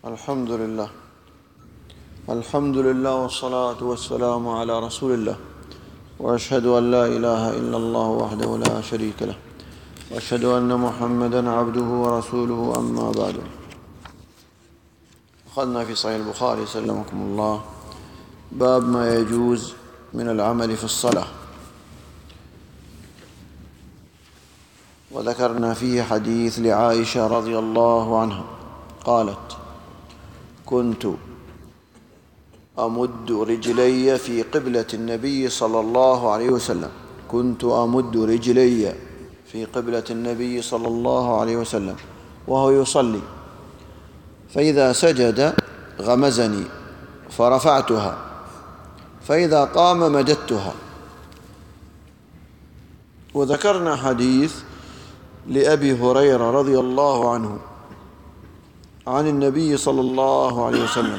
الحمد لله. الحمد لله والصلاة والسلام على رسول الله، وأشهد أن لا إله إلا الله وحده لا شريك له، وأشهد أن محمدًا عبده ورسوله، أما بعد. أخذنا في صحيح البخاري سلمكم الله باب ما يجوز من العمل في الصلاة، وذكرنا فيه حديث لعائشة رضي الله عنها قالت: كنت أمد رجلي في قبلة النبي صلى الله عليه وسلم كنت أمد رجلي في قبلة النبي صلى الله عليه وسلم وهو يصلي، فإذا سجد غمزني فرفعتها، فإذا قام مددتها. وذكرنا حديث لأبي هريرة رضي الله عنه عن النبي صلى الله عليه وسلم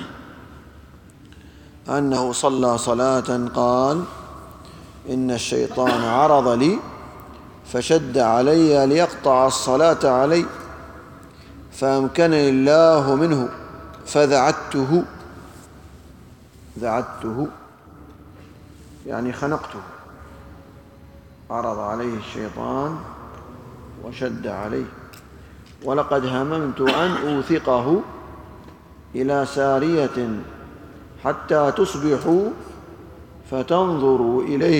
أنه صلى صلاة قال: إن الشيطان عرض لي فشد علي ليقطع الصلاة علي، فأمكنني الله منه فذعته يعني خنقته. عرض عليه الشيطان وشد عليه. ولقد هممت أن أوثقه إلى سارية حتى تصبحوا فتنظروا إليه.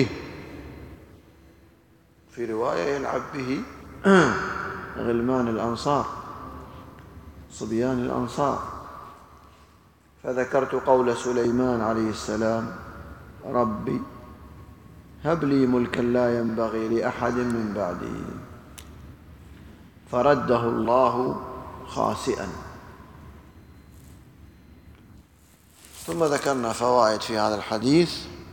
في رواية: يلعب به غلمان الأنصار، صبيان الأنصار. فذكرت قول سليمان عليه السلام: ربي هب لي ملكا لا ينبغي لأحد من بعدي، فرده الله خاسئا. ثم ذكرنا فوائد في هذا الحديث،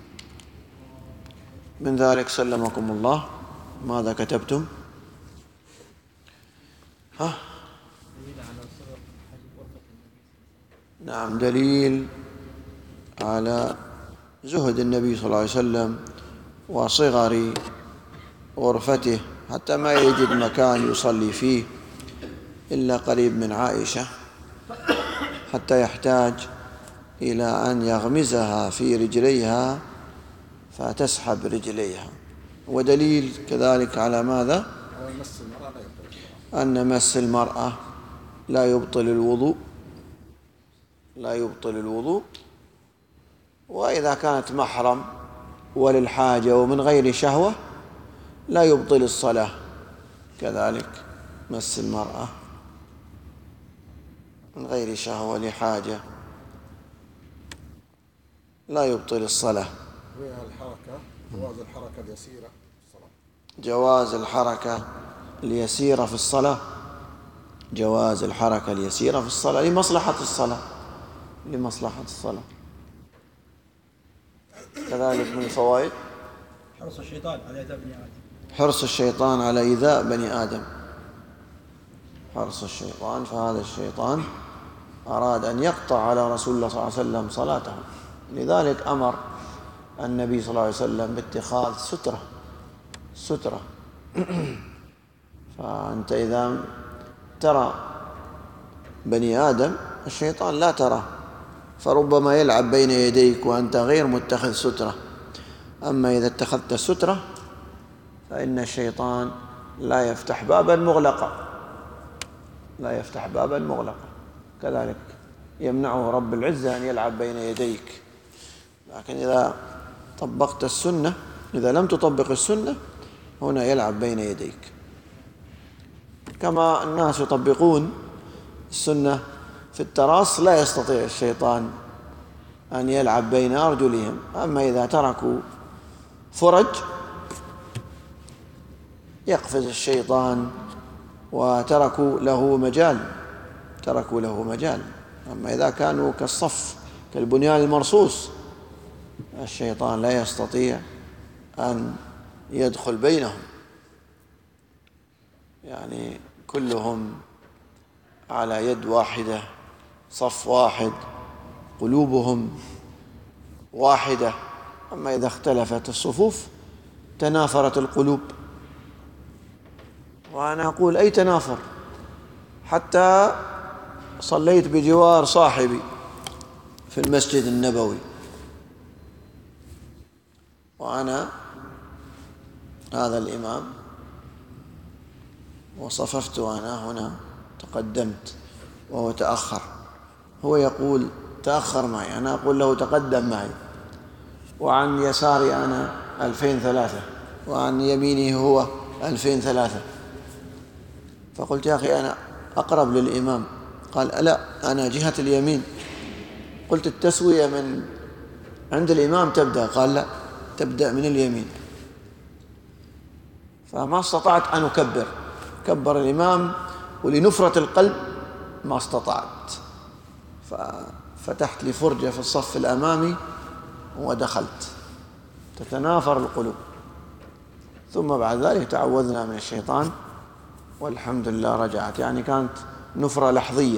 من ذلك سلمكم الله ماذا كتبتم؟ نعم، دليل على زهد النبي صلى الله عليه وسلم وصغر غرفته، حتى ما يجد مكان يصلي فيه إلا قريب من عائشة، حتى يحتاج إلى أن يغمزها في رجليها فتسحب رجليها. ودليل كذلك على ماذا؟ أن مس المرأة لا يبطل الوضوء، وإذا كانت محرم وللحاجة ومن غير شهوة لا يبطل الصلاة. كذلك مس المرأة من غير شهوة لحاجة لا يبطل الصلاة. جواز الحركة اليسيرة في الصلاة، جواز الحركة اليسيرة في الصلاة لمصلحة الصلاة. كذلك من الفوائد حرص الشيطان على إيذاء بني آدم. حرص الشيطان على إيذاء بني آدم. حرص الشيطان، فهذا الشيطان أراد أن يقطع على رسول الله صلى الله عليه وسلم صلاته، لذلك أمر النبي صلى الله عليه وسلم باتخاذ سترة. فأنت إذا ترى بني آدم، الشيطان لا تراه، فربما يلعب بين يديك وأنت غير متخذ سترة. أما إذا اتخذت السترة فإن الشيطان لا يفتح بابا مغلقا. كذلك يمنعه رب العزة أن يلعب بين يديك. لكن إذا طبقت السنة، إذا لم تطبق السنة، هنا يلعب بين يديك، كما الناس يطبقون السنة في التراص، لا يستطيع الشيطان أن يلعب بين أرجلهم. أما إذا تركوا فرج يقفز الشيطان وتركوا له مجال. أما إذا كانوا كالصف، كالبنيان المرصوص، الشيطان لا يستطيع أن يدخل بينهم، يعني كلهم على يد واحدة، صف واحد، قلوبهم واحدة. أما إذا اختلفت الصفوف تنافرت القلوب. وأنا أقول أي تنافر، حتى صليت بجوار صاحبي في المسجد النبوي، وأنا هذا الإمام، وصففت أنا هنا، تقدمت وهو تأخر. هو يقول تأخر معي، أنا أقول له تقدم معي، وعن يساري أنا 2003 وعن يمينه هو 2003. فقلت يا أخي أنا أقرب للإمام. قال لا، أنا جهة اليمين. قلت التسوية من عند الإمام تبدأ. قال لا، تبدأ من اليمين. فما استطعت أن أكبر، كبر الإمام، ولنفرة القلب ما استطعت، ففتحت لي فرجة في الصف الأمامي ودخلت، تتنافر القلوب. ثم بعد ذلك تعوذنا من الشيطان والحمد لله رجعت. يعني كانت نفرة لحظية.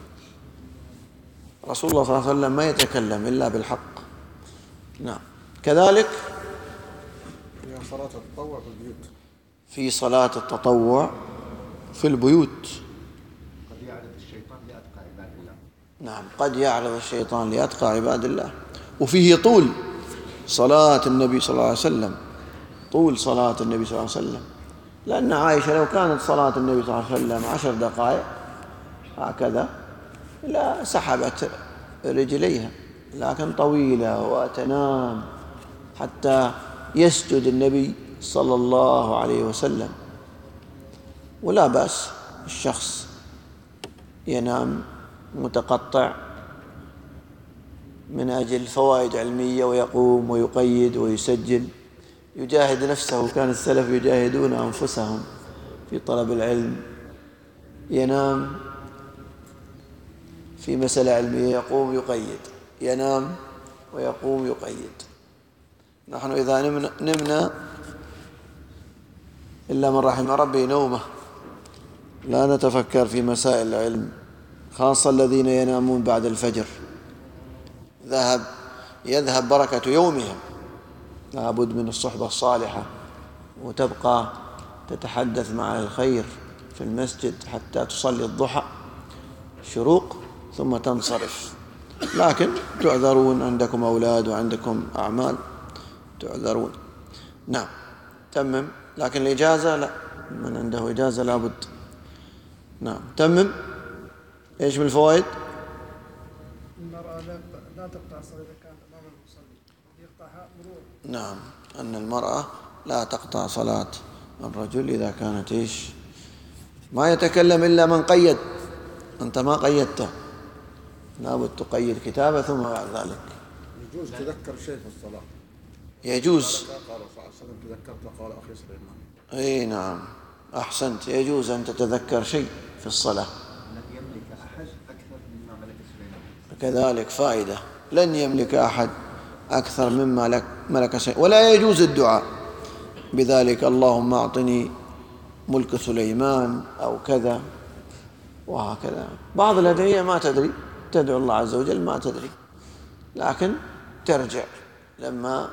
رسول الله صلى الله عليه وسلم ما يتكلم إلا بالحق. نعم. كذلك في صلاة التطوع في البيوت، في صلاة التطوع في البيوت قد يعرض الشيطان لأتقى عباد الله. نعم، قد يعرض الشيطان لأتقى عباد الله. وفيه طول صلاة النبي صلى الله عليه وسلم، طول صلاة النبي صلى الله عليه وسلم. لأن عائشة لو كانت صلاة النبي صلى الله عليه وسلم 10 دقائق هكذا لا سحبت رجليها، لكن طويلة وتنام حتى يسجد النبي صلى الله عليه وسلم. ولا بأس الشخص ينام متقطع من أجل فوائد علمية، ويقوم ويقيد ويسجل، يجاهد نفسه. كان السلف يجاهدون أنفسهم في طلب العلم. ينام في مسألة علمية يقوم يقيد، ينام ويقوم يقيد. نحن إذا نمنا إلا من رحم ربي نومه، لا نتفكر في مسائل العلم، خاصة الذين ينامون بعد الفجر، يذهب بركة يومهم. لابد من الصحبة الصالحة، وتبقى تتحدث مع الخير في المسجد حتى تصلي الضحى الشروق ثم تنصرف. لكن تعذرون، عندكم أولاد وعندكم أعمال، تعذرون. نعم. تمم. لكن الإجازة لا، من عنده إجازة لابد. نعم. تمم. إيش من الفوائد؟ المرأة لا تقطع الصلاة إذا كانت أمام المصلي، يقطعها مرور. نعم، أن المرأة لا تقطع صلاة الرجل إذا كانت إيش؟ ما يتكلم إلا من قيد. أنت ما قيدته، لابد تقيد كتابة ثم بعد ذلك. يجوز تذكر شيء في الصلاة. يجوز. قال صلى الله عليه وسلم تذكرت قال أخي سليمان. أي نعم، أحسنت. يجوز أن تتذكر شيء في الصلاة. لن يملك أحد أكثر مما ملك سليمان. كذلك فائدة، لن يملك أحد أكثر مما ملك سليمان. ولا يجوز الدعاء بذلك اللهم أعطني ملك سليمان أو كذا وهكذا. بعض الأدعية ما تدري، تدعو الله عز وجل ما تدري، لكن ترجع لما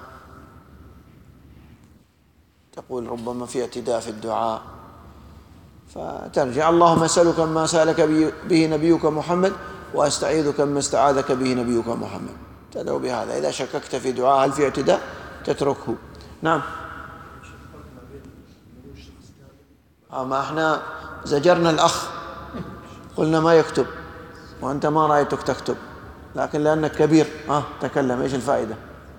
تقول ربما في اعتداء في الدعاء، فترجع اللهم أسألك ما سألك به نبيك محمد، وأستعيذك ما استعاذك به نبيك محمد. تدعو بهذا. إذا شككت في دعاء هل في اعتداء تتركه. نعم. ما احنا زجرنا الأخ، قلنا ما يكتب، وأنت ما رأيتك تكتب، لكن لأنك كبير تكلم. إيش الفائدة؟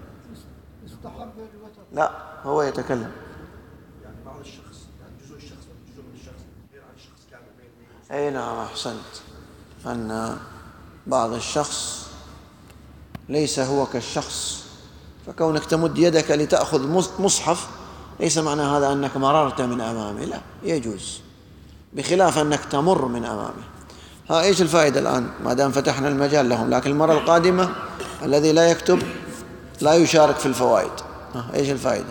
لا، هو يتكلم. يعني بعض الشخص، يعني جزء الشخص جزء من الشخص غير عن الشخص كامل. أي نعم، أحسنت. أن بعض الشخص ليس هو كالشخص، فكونك تمد يدك لتأخذ مصحف ليس معنى هذا أنك مررت من أمامه، لا، يجوز، بخلاف أنك تمر من أمامه. إيش الفائدة الآن ما دام فتحنا المجال لهم؟ لكن المرة القادمة الذي لا يكتب لا يشارك في الفوائد. إيش الفائدة؟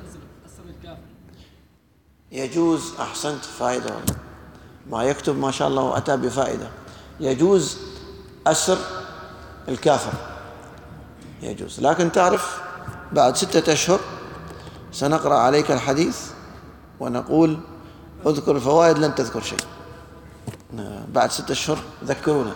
يجوز. أحسنت، فائدة والله. ما يكتب ما شاء الله أتى بفائدة. يجوز أسر الكافر، يجوز. لكن تعرف بعد 6 أشهر سنقرأ عليك الحديث ونقول اذكر الفوائد، لن تذكر شيء. بعد 6 أشهر ذكرونا.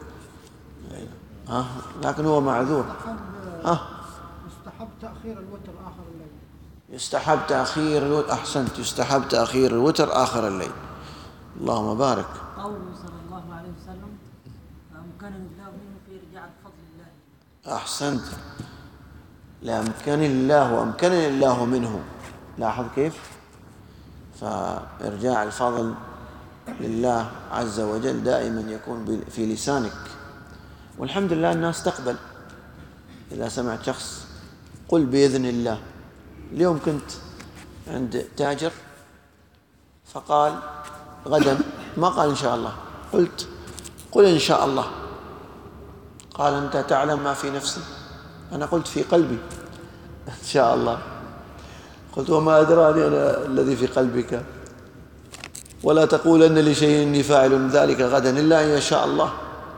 لكن هو معذور. يستحب تأخير الوتر آخر الليل. يستحب تأخير الوتر. أحسنت، يستحب تأخير الوتر آخر الليل. اللهم بارك. قوله صلى الله عليه وسلم أمكن الله منه في إرجاع الفضل الله. أحسنت، لأمكن الله وأمكن الله منه. لاحظ كيف؟ فإرجاع الفضل لله عز وجل دائما يكون في لسانك. والحمد لله الناس تقبل. إذا سمعت شخص قل بإذن الله. اليوم كنت عند تاجر فقال غدا، ما قال إن شاء الله، قلت قل إن شاء الله. قال أنت تعلم ما في نفسي؟ أنا قلت في قلبي إن شاء الله. قلت وما أدراني أنا الذي في قلبك؟ ولا تقولن لشيء إني فاعل ذلك غدا إلا أن يشاء الله.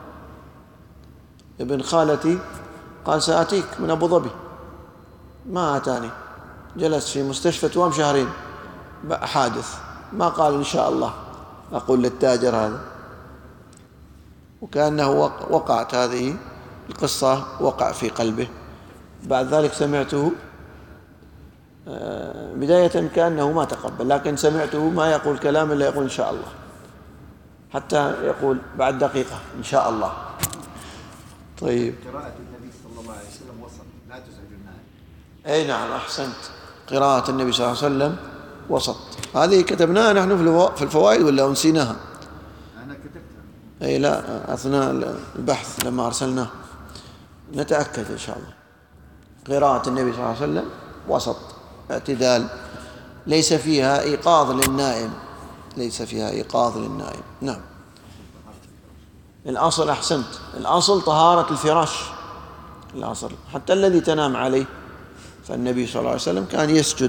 ابن خالتي قال سآتيك من أبو ظبي، ما أتاني، جلس في مستشفى توام 2 شهرين حادث، ما قال إن شاء الله. أقول للتاجر هذا، وكأنه وقعت هذه القصة وقع في قلبه. بعد ذلك سمعته بداية كأنه ما تقبل، لكن سمعته ما يقول كلام إلا يقول إن شاء الله، حتى يقول بعد دقيقة إن شاء الله. طيب، قراءة النبي صلى الله عليه وسلم وسط لا تزعج الناس. أي نعم، أحسنت، قراءة النبي صلى الله عليه وسلم وسط. هذه كتبناها نحن في الفوائد ولا نسيناها؟ أنا كتبتها. أي لا، أثناء البحث لما أرسلناه، نتأكد إن شاء الله. قراءة النبي صلى الله عليه وسلم وسط، اعتدال، ليس فيها إيقاظ للنائم، ليس فيها إيقاظ للنائم. نعم. الأصل، أحسنت، الأصل طهارة الفراش، الأصل حتى الذي تنام عليه. فالنبي صلى الله عليه وسلم كان يسجد.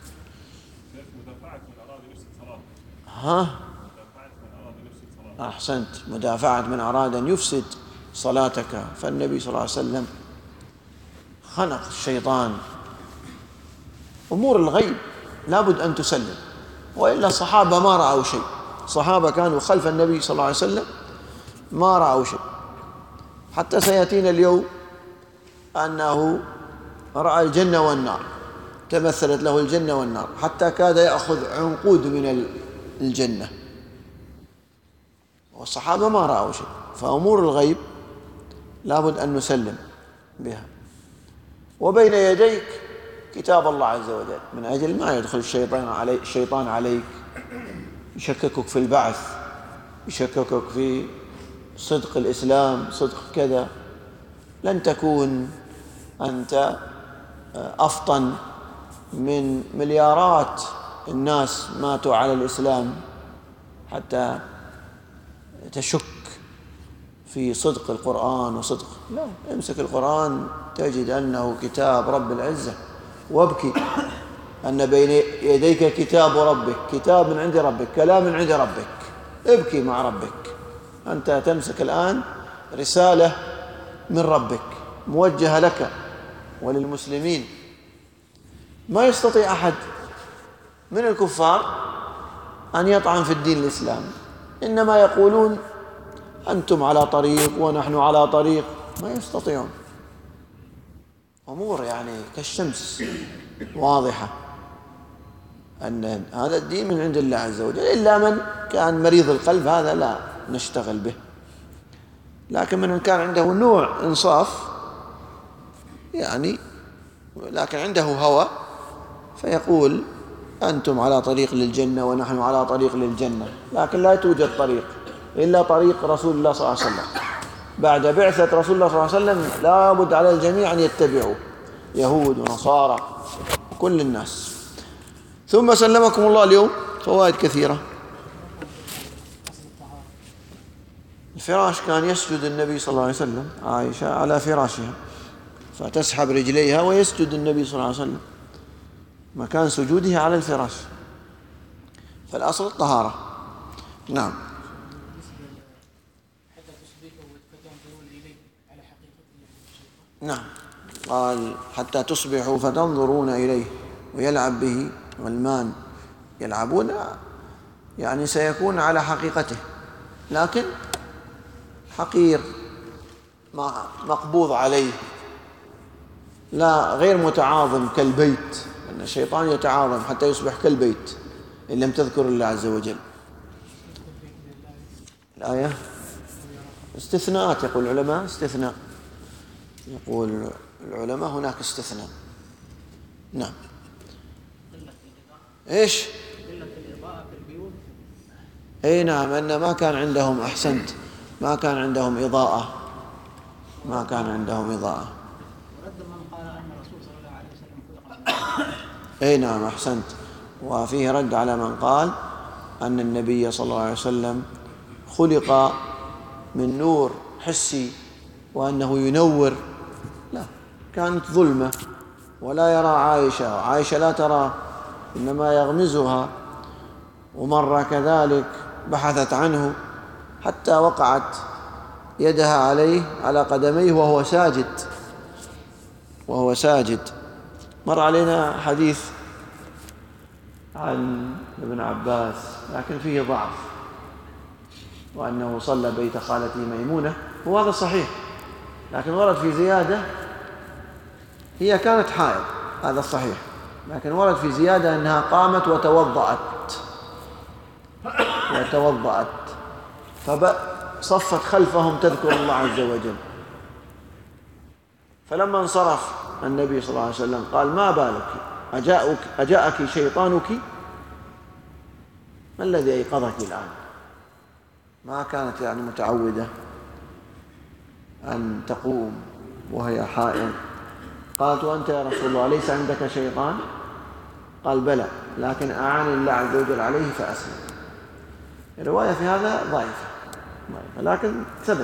أحسنت، مدافعة من أراد أن يفسد صلاتك. فالنبي صلى الله عليه وسلم خنق الشيطان. أمور الغيب لابد أن تسلم، وإلا الصحابة ما رأوا شيء. الصحابة كانوا خلف النبي صلى الله عليه وسلم ما رأوا شيء. حتى سيأتينا اليوم أنه رأى الجنة والنار، تمثلت له الجنة والنار، حتى كاد يأخذ عنقود من الجنة، والصحابة ما رأوا شيء. فأمور الغيب لابد أن نسلم بها. وبين يديك كتاب الله عز وجل، من أجل ما يدخل الشيطان عليك يشككك في البعث، يشككك في صدق الإسلام، صدق كذا. لن تكون أنت أفطن من مليارات الناس ماتوا على الإسلام حتى تشك في صدق القرآن وصدق. لا، امسك القرآن تجد أنه كتاب رب العزة، وابكي أن بين يديك كتاب ربك، كتاب من عند ربك، كلام من عند ربك. ابكي مع ربك. أنت تمسك الآن رسالة من ربك موجهة لك وللمسلمين. ما يستطيع أحد من الكفار أن يطعن في الدين الإسلامي، إنما يقولون أنتم على طريق ونحن على طريق. ما يستطيعون. أمور يعني كالشمس واضحة أن هذا الدين من عند الله عز وجل، إلا من كان مريض القلب، هذا لا نشتغل به. لكن من كان عنده نوع إنصاف يعني، لكن عنده هوى، فيقول أنتم على طريق للجنة ونحن على طريق للجنة. لكن لا توجد طريق إلا طريق رسول الله صلى الله عليه وسلم. بعد بعثة رسول الله صلى الله عليه وسلم لا بد على الجميع أن يتبعوا، يهود ونصارى كل الناس. ثم سلمكم الله اليوم فوائد كثيرة. الفراش كان يسجد النبي صلى الله عليه وسلم، عائشة على فراشها فتسحب رجليها ويسجد النبي صلى الله عليه وسلم، مكان سجوده على الفراش. فالأصل الطهارة. نعم. نعم، قال حتى تصبحوا فتنظرون إليه ويلعب به غلمان يلعبون، يعني سيكون على حقيقته لكن حقير مقبوض عليه، لا غير متعاظم كالبيت، لأن الشيطان يتعاظم حتى يصبح كالبيت إن لم تذكر الله عز وجل. الآية استثناءات، يقول العلماء استثناء، يقول العلماء هناك استثناء. نعم. إيش؟ أي نعم، أن ما كان عندهم، أحسنت، ما كان عندهم إضاءة، ما كان عندهم إضاءة. ورد من قال أن الرسول صلى الله عليه وسلم خلق. أي نعم أحسنت، وفيه رد على من قال أن النبي صلى الله عليه وسلم خلق من نور حسي وأنه ينور. لا، كانت ظلمة ولا يرى عائشة، وعائشة لا ترى، إنما يغمزها. ومرة كذلك بحثت عنه حتى وقعت يدها عليه على قدميه وهو ساجد. مر علينا حديث عن ابن عباس لكن فيه ضعف، وأنه صلى بيت خالته ميمونة، وهذا صحيح، لكن ورد في زيادة، هي كانت حائض، هذا صحيح، لكن ورد في زيادة أنها قامت وتوضأت فصفت خلفهم تذكر الله عز وجل. فلما انصرف النبي صلى الله عليه وسلم قال: ما بالك، أجاءك شيطانك؟ ما الذي أيقظك الآن؟ ما كانت يعني متعودة أن تقوم وهي حائض. قالت: وأنت يا رسول الله ليس عندك شيطان؟ قال: بلى، لكن أعاني الله عز وجل عليه فأسلم. الرواية في هذا ضعيفة، لكن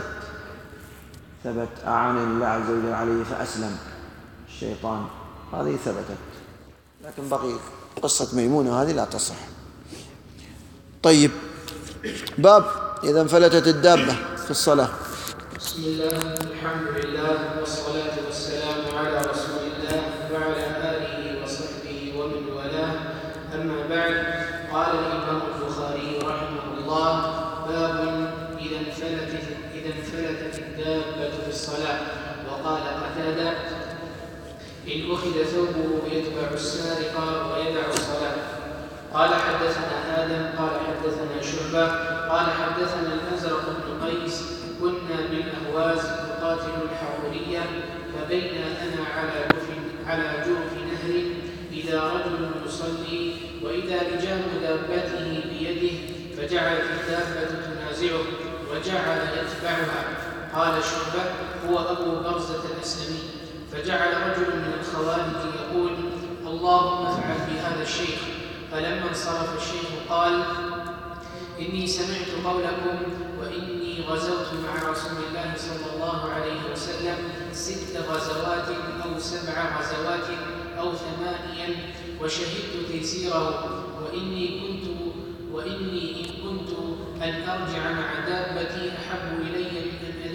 ثبت أعاني الله عز وجل عليه فأسلم الشيطان، هذه ثبتت، لكن بقي قصة ميمونة هذه لا تصح. طيب، باب إذا انفلتت الدابة في الصلاة. بسم الله، الحمد لله، والصلاة والسلام على رسول الله وعلى آله وصحبه ومن والاه، أما بعد. قال الإمام البخاري رحمه الله: باب إذا انفلتت الدابة في الصلاة. وقال قتادة: إن أخذ ثوبه يتبع السارق ويدع الصلاة. قال حدثنا آدم قال حدثنا شعبة قال حدثنا الأزرق بن قيس: كنا بالأهواز نقاتل الحرورية، فبينا أنا على جرف نهر إذا رجل يصلي، وإذا لجام دابته بيده، فجعلت الدابة تنازعه وجعل يتبعها. قال شعبة: هو أبو برزة الأسلمي. فجعل رجل من الخوارج يقول: اللهم افعل بهذا الشيخ. فلما انصرف الشيخ قال: إني سمعت قولكم، وإني غزوت مع رسول الله صلى الله عليه وسلم 6 غزوات أو 7 غزوات أو 8، وشهدت تيسيره، وإني إن كنت أن أرجع مع دابتي أحب إلي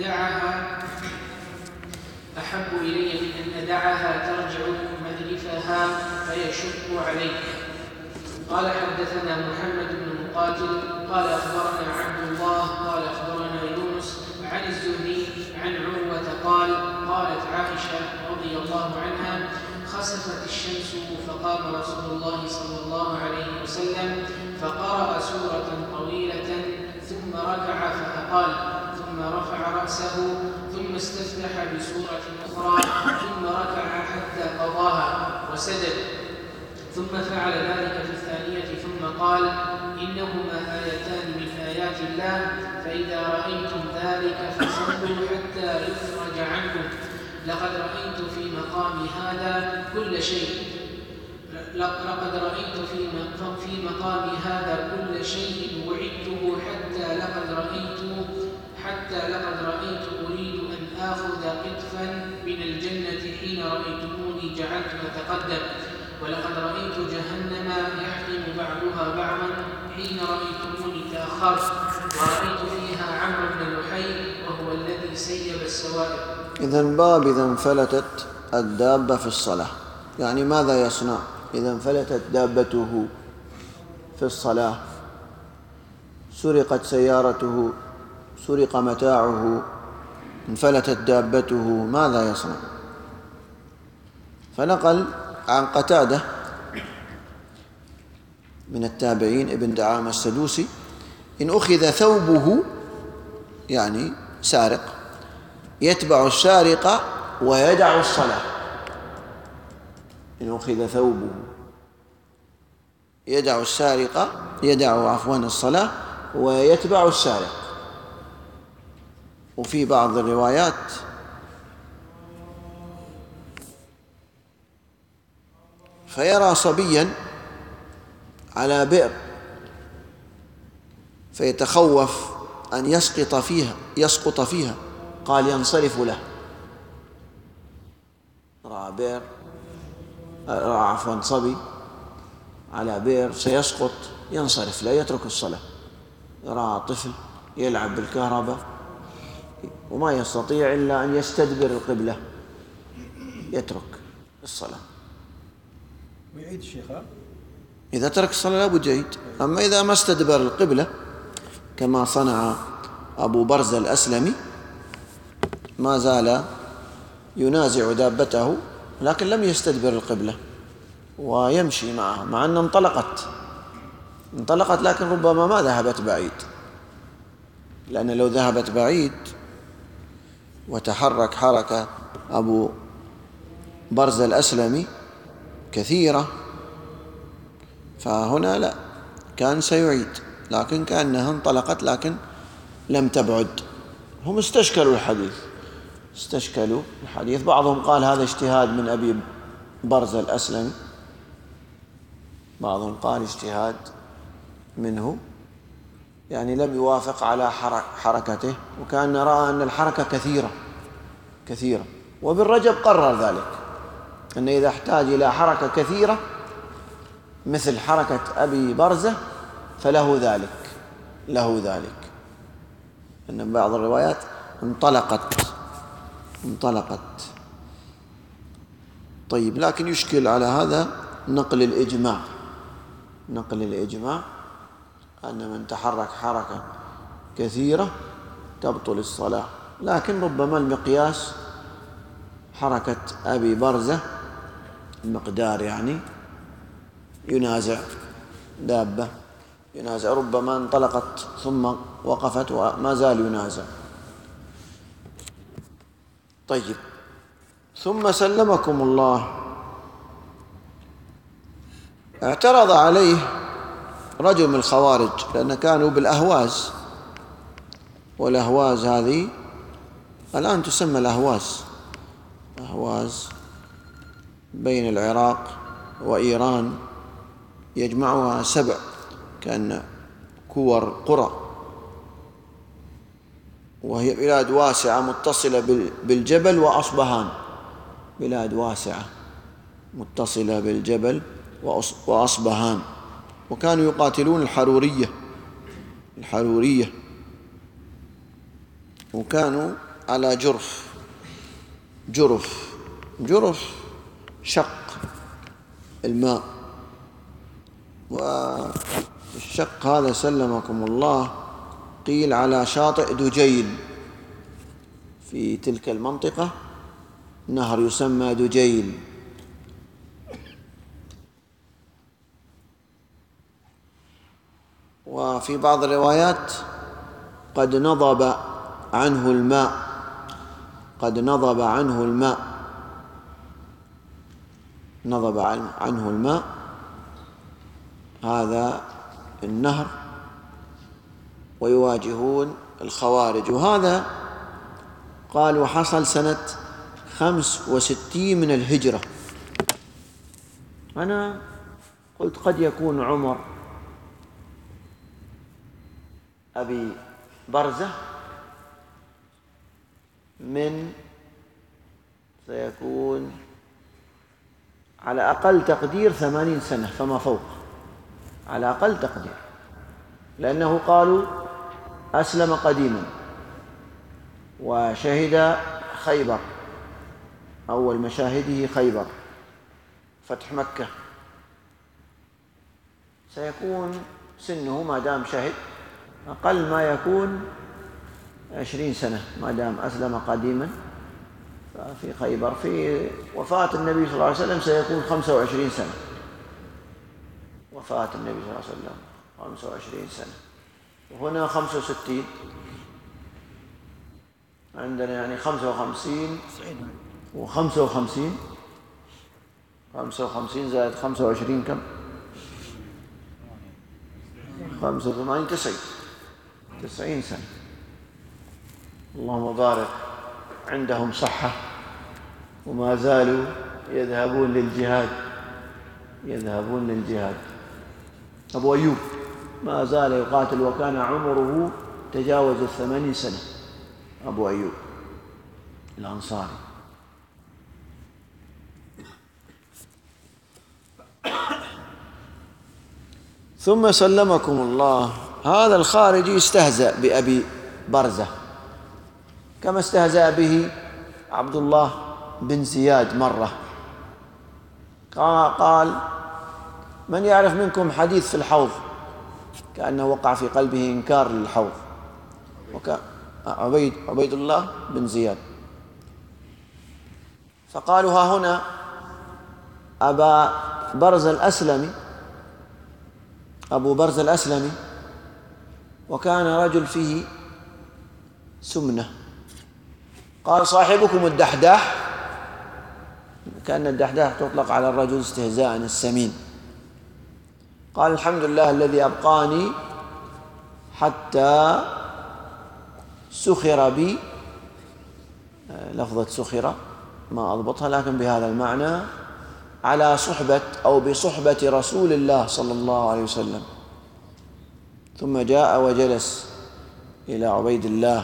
من أن أدعها ترجع مألفها فيشق عليك. قال حدثنا محمد بن مقاتل قال أخبرنا عبد الله قال أخبرنا يونس عن الزهري عن عروة قال: قالت عائشة رضي الله عنها: خسفت الشمس فقام رسول الله صلى الله عليه وسلم فقرأ سورة طويلة، ثم ركع فأقال، ثم رفع رأسه، ثم استفتح بسورة أخرى، ثم ركع حتى قضاها وسجد، ثم فعل ذلك في الثانية، ثم قال: إنهما آيتان من آيات الله، فإذا رأيتم ذلك فصلوا حتى يفرج عنكم. لقد رأيت في مقام هذا كل شيء وعدته حتى لقد رأيت أريد أن آخذ قطفا من الجنة حين رأيتموني جعلت أتقدم، ولقد رأيت جهنم يحكم بعضها بعضا حين رأيتموني تأخرت، ورأيت فيها عمرو بن لحي وهو الذي سيب السوائب. إذن باب إذا انفلتت الدابة في الصلاة، يعني ماذا يصنع إذا انفلتت دابته في الصلاة؟ سرقت سيارته سرق متاعه، انفلتت دابته، ماذا يصنع؟ فنقل عن قتادة من التابعين ابن دعامة السدوسي: إن أخذ ثوبه، يعني سارق، يتبع السارق ويدع الصلاة. إن أخذ ثوبه يدع السارق، يدع الصلاة ويتبع السارق. وفي بعض الروايات فيرى صبيا على بئر فيتخوف أن يسقط فيها، قال ينصرف له. رأى صبي على بئر سيسقط، ينصرف لا يترك الصلاة. رأى طفل يلعب بالكهرباء وما يستطيع إلا أن يستدبر القبلة، يترك الصلاة. ويعيد الشيخ. إذا ترك الصلاة لابد يعيد. أما إذا ما استدبر القبلة كما صنع أبو برزة الأسلمي، ما زال ينازع دابته لكن لم يستدبر القبلة ويمشي معها، مع أنها انطلقت لكن ربما ما ذهبت بعيد، لأن لو ذهبت بعيد وتحرك حركة أبو برزة الأسلمي كثيرة فهنا لا، كان سيعيد، لكن كأنها انطلقت لكن لم تبعد. هم استشكلوا الحديث. بعضهم قال هذا اجتهاد من أبي برزة الأسلمي، بعضهم قال اجتهاد منه، يعني لم يوافق على حركته، وكان رأى أن الحركة كثيرة. وابن رجب قرر ذلك، أن إذا احتاج إلى حركة كثيرة مثل حركة أبي برزة فله ذلك. أن بعض الروايات انطلقت. طيب، لكن يشكل على هذا نقل الإجماع أن من تحرك حركة كثيرة تبطل الصلاة، لكن ربما المقياس حركة أبي برزة، المقدار يعني ينازع دابة، ربما انطلقت ثم وقفت وما زال ينازع. طيب، ثم سلمكم الله اعترض عليه رجل من الخوارج، لأن كانوا بالأهواز، والأهواز هذه الآن تسمى أهواز بين العراق وإيران، يجمعها 7 كأن كور قرى، وهي بلاد واسعة متصلة بالجبل وأصبهان، بلاد واسعة متصلة بالجبل وأصبهان. وكانوا يقاتلون الحرورية، وكانوا على جرف شق الماء، والشق هذا سلمكم الله قيل على شاطئ دجيل، في تلك المنطقة نهر يسمى دجيل. وفي بعض الروايات قد نضب عنه الماء هذا النهر، ويواجهون الخوارج. وهذا قالوا حصل سنة 65 من الهجرة. أنا قلت قد يكون عمر أبي برزة سيكون على أقل تقدير 80 سنة فما فوق، على أقل تقدير، لأنه قالوا أسلم قديما وشهد خيبر، أول مشاهده خيبر، فتح مكة، سيكون سنه ما دام شهد أقل ما يكون 20 سنة ما دام أسلم قديما. ففي خيبر في وفاة النبي صلى الله عليه وسلم سيكون 25 سنة. وفاة النبي صلى الله عليه وسلم 25 سنة، وهنا 65. عندنا يعني 55 و55. 55 زائد 25 كم؟ 85 90 سنة. اللهم بارك. عندهم صحة وما زالوا يذهبون للجهاد. أبو أيوب ما زال يقاتل وكان عمره تجاوز 80 سنة. أبو أيوب الأنصاري. ثم سلمكم الله هذا الخارجي استهزأ بأبي برزة كما استهزأ به عبد الله بن زياد مرة. قال: من يعرف منكم حديث في الحوض؟ كأنه وقع في قلبه إنكار للحوض. عبيد الله بن زياد. فقالوا: ها هنا أبا برز الأسلمي، أبو برز الأسلمي، وكان رجل فيه سمنة. قال: صاحبكم الدحداح. كأن الدحداح تطلق على الرجل استهزاء السمين. قال: الحمد لله الذي أبقاني حتى سخر بي. لفظة سخر ما أضبطها، لكن بهذا المعنى، على صحبة أو بصحبة رسول الله صلى الله عليه وسلم. ثم جاء وجلس إلى عبيد الله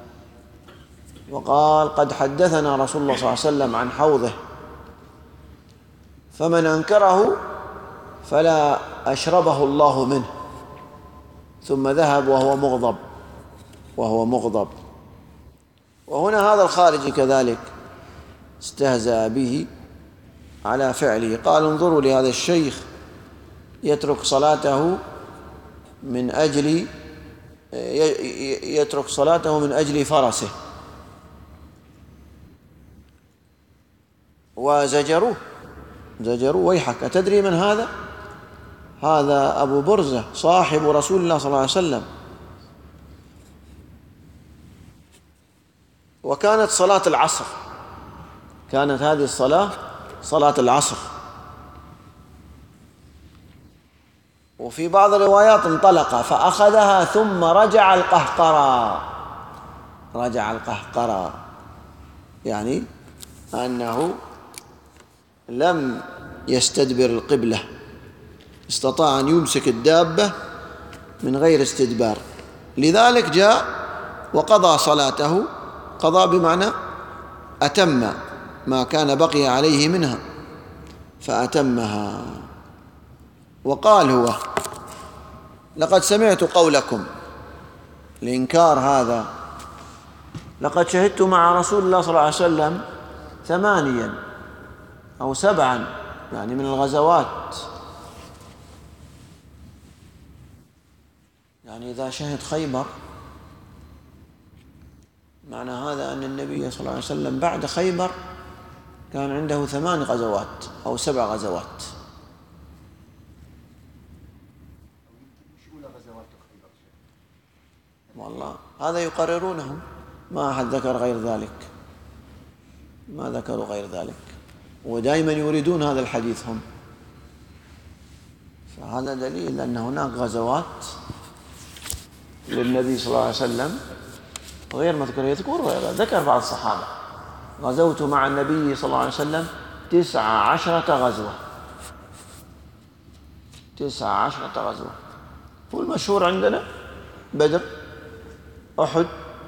وقال: قد حدثنا رسول الله صلى الله عليه وسلم عن حوضه، فمن أنكره فلا أشربه الله منه. ثم ذهب وهو مغضب. وهنا هذا الخارجي كذلك استهزأ به على فعله. قال: انظروا لهذا الشيخ يترك صلاته من أجل فرسه. وزجروه ويحك، أتدري من هذا؟ هذا أبو برزة صاحب رسول الله صلى الله عليه وسلم. وكانت صلاة العصر، كانت هذه الصلاة صلاة العصر. وفي بعض الروايات انطلق فأخذها ثم رجع القهقرى، يعني أنه لم يستدبر القبلة، استطاع أن يمسك الدابة من غير استدبار. لذلك جاء وقضى صلاته. قضى بمعنى أتم ما كان بقي عليه منها فأتمها. وقال هو: لقد سمعت قولكم، الإنكار هذا. لقد شهدت مع رسول الله صلى الله عليه وسلم 8 أو 7 يعني من الغزوات. يعني إذا شهد خيبر معنى هذا أن النبي صلى الله عليه وسلم بعد خيبر كان عنده 8 غزوات أو 7 غزوات. والله هذا يقررونه، ما أحد ذكر غير ذلك، ما ذكروا غير ذلك، ودائما يريدون هذا الحديث هم. فهذا دليل أن هناك غزوات للنبي صلى الله عليه وسلم غير مذكور. ذكر بعض الصحابة: غزوت مع النبي صلى الله عليه وسلم 19 غزوة. 19 غزوة. والمشهور عندنا بدر، أحد،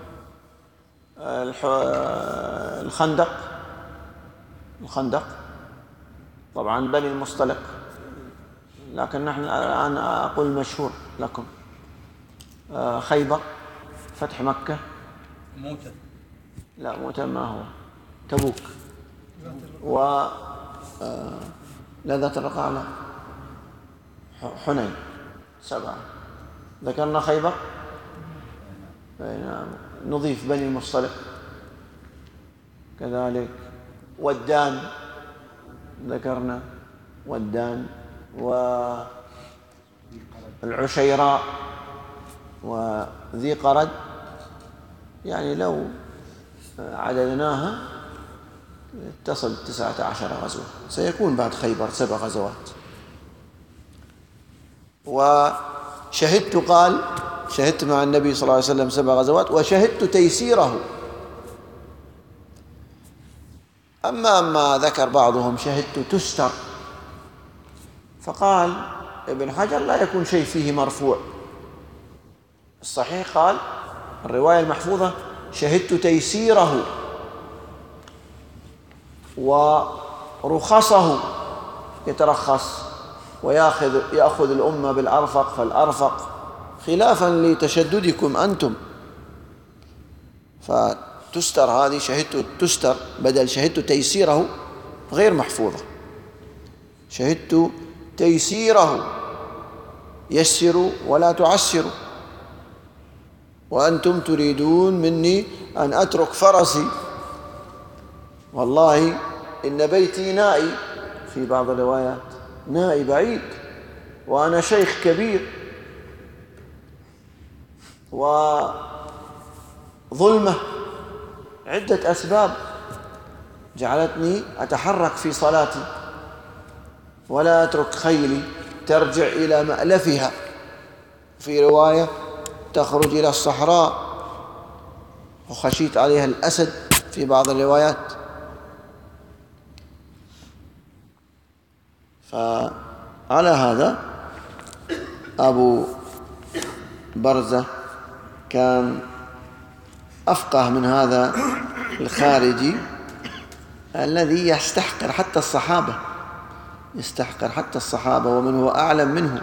الخندق، طبعا بني المصطلق، لكن نحن الآن أقول المشهور لكم: خيبر، فتح مكة، موتى ما هو، تبوك، لا ذات الرقاع، لا، حنين، 7. ذكرنا خيبر، نضيف بني المصطلق كذلك، ودان ذكرنا، ودان والعشيراء وذي قرد، يعني لو عددناها تصل 19 غزوة. سيكون بعد خيبر 7 غزوات. وشهدت، قال شهدت مع النبي صلى الله عليه وسلم 7 غزوات وشهدت تيسيره. أما ما ذكر بعضهم شهدت تستر، فقال ابن حجر لا يكون شيء فيه مرفوع. الصحيح قال الرواية المحفوظة شهدت تيسيره ورخصه، يترخص ويأخذ الأمة بالأرفق فالأرفق، خلافا لتشددكم أنتم. فتستر هذه شهدت تستر بدل شهدت تيسيره غير محفوظة. شهدت تيسيره، يسروا ولا تعسروا، وأنتم تريدون مني أن أترك فرسي، والله إن بيتي نائي، في بعض الروايات نائي بعيد، وأنا شيخ كبير، وظلمة، عدة أسباب جعلتني أتحرك في صلاتي ولا أترك خيلي ترجع إلى مألفها، في رواية تخرج إلى الصحراء، وخشيت عليها الأسد في بعض الروايات. فعلى هذا أبو برزة كان أفقه من هذا الخارجي الذي يستحقر حتى الصحابة، يستحقر حتى الصحابة، ومن هو أعلم منه.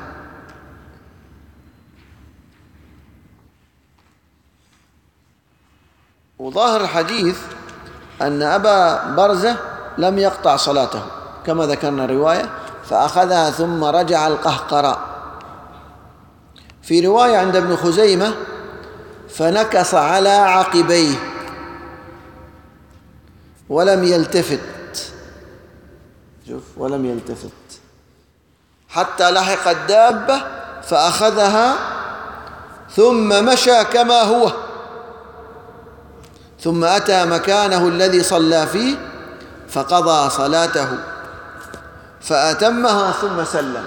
وظاهر الحديث أن أبا برزة لم يقطع صلاته كما ذكرنا الرواية، فأخذها ثم رجع القهقراء. في رواية عند ابن خزيمة فنكص على عقبيه ولم يلتفت، شوف، ولم يلتفت حتى لحق الدابة فأخذها ثم مشى كما هو، ثم أتى مكانه الذي صلى فيه فقضى صلاته فأتمها ثم سلم.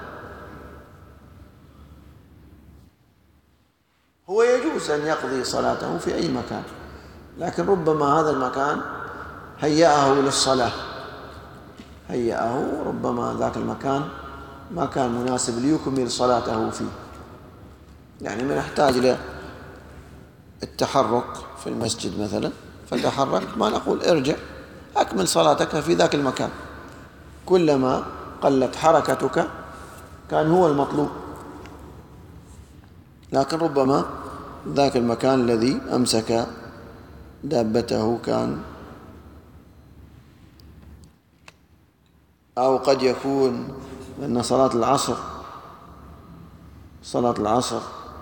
هو يجوز أن يقضي صلاته في أي مكان، لكن ربما هذا المكان هيأه للصلاة، هيأه، ربما ذاك المكان ما كان مناسب ليكمل صلاته فيه، يعني من يحتاج إلى التحرك في المسجد مثلا فتحرك، ما نقول ارجع أكمل صلاتك في ذاك المكان، كلما قلت حركتك كان هو المطلوب، لكن ربما ذاك المكان الذي أمسك دابته كان، أو قد يكون أن صلاة العصر.